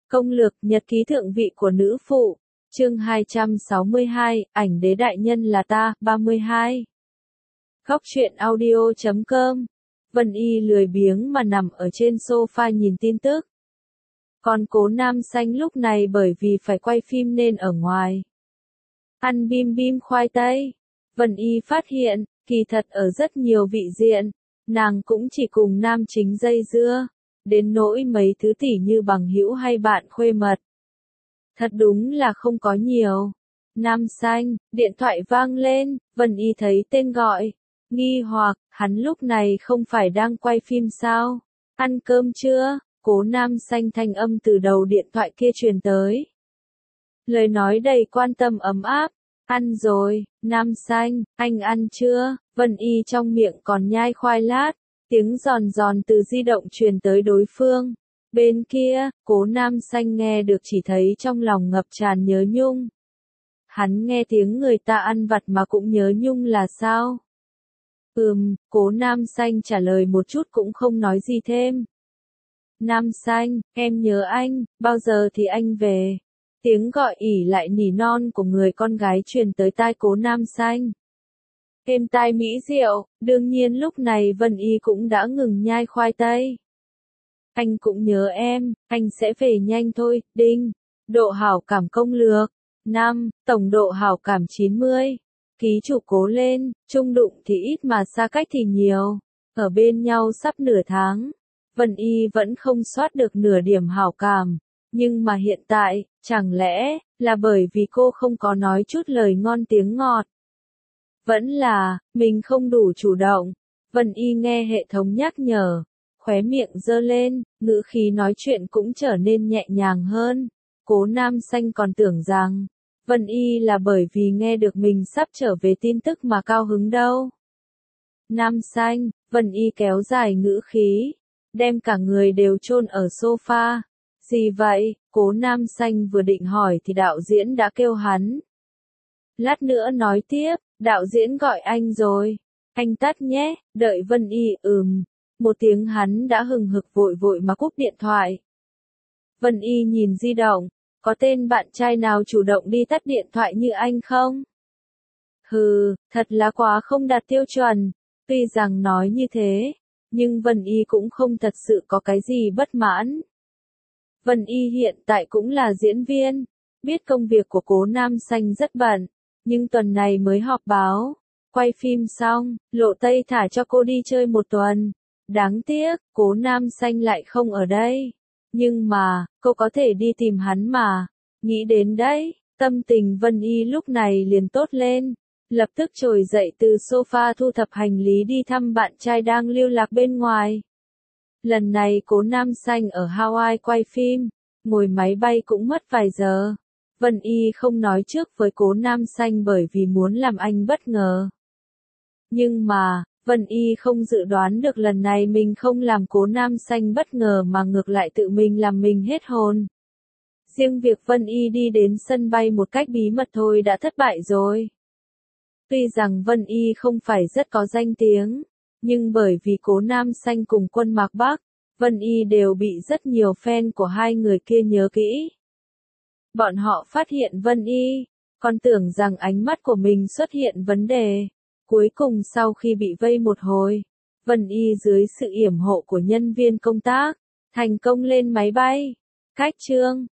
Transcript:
Công lược nhật ký thượng vị của nữ phụ, chương 262, ảnh đế đại nhân là ta, 32. Góc truyện audio.com. Vân Y lười biếng mà nằm ở trên sofa nhìn tin tức. Còn Cố Nam Xanh lúc này bởi vì phải quay phim nên ở ngoài. Ăn bim bim khoai tây. Vân Y phát hiện, kỳ thật ở rất nhiều vị diện, nàng cũng chỉ cùng nam chính dây dưa, đến nỗi mấy thứ tỉ như bằng hữu hay bạn khuê mật. Thật đúng là không có nhiều. Nam Xanh, điện thoại vang lên, Vân Y thấy tên gọi. Nghi hoặc, hắn lúc này không phải đang quay phim sao? Ăn cơm chưa? Cố Nam Xanh thanh âm từ đầu điện thoại kia truyền tới. Lời nói đầy quan tâm ấm áp. Ăn rồi, Nam Xanh, anh ăn chưa? Vân Y trong miệng còn nhai khoai lát. Tiếng giòn giòn từ di động truyền tới đối phương. Bên kia, Cố Nam Xanh nghe được chỉ thấy trong lòng ngập tràn nhớ nhung. Hắn nghe tiếng người ta ăn vặt mà cũng nhớ nhung là sao? Cố Nam Xanh trả lời một chút cũng không nói gì thêm. Nam Xanh, em nhớ anh, bao giờ thì anh về? Tiếng gọi ỉ lại nỉ non của người con gái truyền tới tai Cố Nam Xanh. Êm tai mỹ diệu, đương nhiên lúc này Vân Y cũng đã ngừng nhai khoai tây. Anh cũng nhớ em, anh sẽ về nhanh thôi, đinh. Độ hảo cảm công lược. 5, tổng độ hảo cảm 90. Ký chủ cố lên, chung đụng thì ít mà xa cách thì nhiều. Ở bên nhau sắp nửa tháng. Vân Y vẫn không soát được nửa điểm hảo cảm. Nhưng mà hiện tại, chẳng lẽ, là bởi vì cô không có nói chút lời ngon tiếng ngọt. Vẫn là, mình không đủ chủ động. Vân Y nghe hệ thống nhắc nhở. Khóe miệng giơ lên, ngữ khí nói chuyện cũng trở nên nhẹ nhàng hơn. Cố Nam Xanh còn tưởng rằng, Vân Y là bởi vì nghe được mình sắp trở về tin tức mà cao hứng đâu. Nam Xanh, Vân Y kéo dài ngữ khí, đem cả người đều chôn ở sofa. Gì vậy? Cố Nam Xanh vừa định hỏi thì đạo diễn đã kêu hắn. Lát nữa nói tiếp, đạo diễn gọi anh rồi. Anh tắt nhé, đợi Vân Y một tiếng hắn đã hừng hực vội vội mà cúp điện thoại. Vân Y nhìn di động, có tên bạn trai nào chủ động đi tắt điện thoại như anh không? Hừ, thật là quá không đạt tiêu chuẩn. Tuy rằng nói như thế, nhưng Vân Y cũng không thật sự có cái gì bất mãn. Vân Y hiện tại cũng là diễn viên, biết công việc của Cố Nam Xanh rất bận, nhưng tuần này mới họp báo, quay phim xong, Lộ Tây thả cho cô đi chơi một tuần. Đáng tiếc, Cố Nam Xanh lại không ở đây. Nhưng mà, cô có thể đi tìm hắn mà. Nghĩ đến đấy, tâm tình Vân Y lúc này liền tốt lên. Lập tức trồi dậy từ sofa thu thập hành lý đi thăm bạn trai đang lưu lạc bên ngoài. Lần này Cố Nam Xanh ở Hawaii quay phim, ngồi máy bay cũng mất vài giờ. Vân Y không nói trước với Cố Nam Xanh bởi vì muốn làm anh bất ngờ. Nhưng mà, Vân Y không dự đoán được lần này mình không làm Cố Nam Xanh bất ngờ mà ngược lại tự mình làm mình hết hồn. Riêng việc Vân Y đi đến sân bay một cách bí mật thôi đã thất bại rồi. Tuy rằng Vân Y không phải rất có danh tiếng, nhưng bởi vì Cố Nam Xanh cùng Quân Mạc Bắc, Vân Y đều bị rất nhiều fan của hai người kia nhớ kỹ. Bọn họ phát hiện Vân Y, còn tưởng rằng ánh mắt của mình xuất hiện vấn đề. Cuối cùng sau khi bị vây một hồi, Vân Y dưới sự yểm hộ của nhân viên công tác, thành công lên máy bay. Cách chương,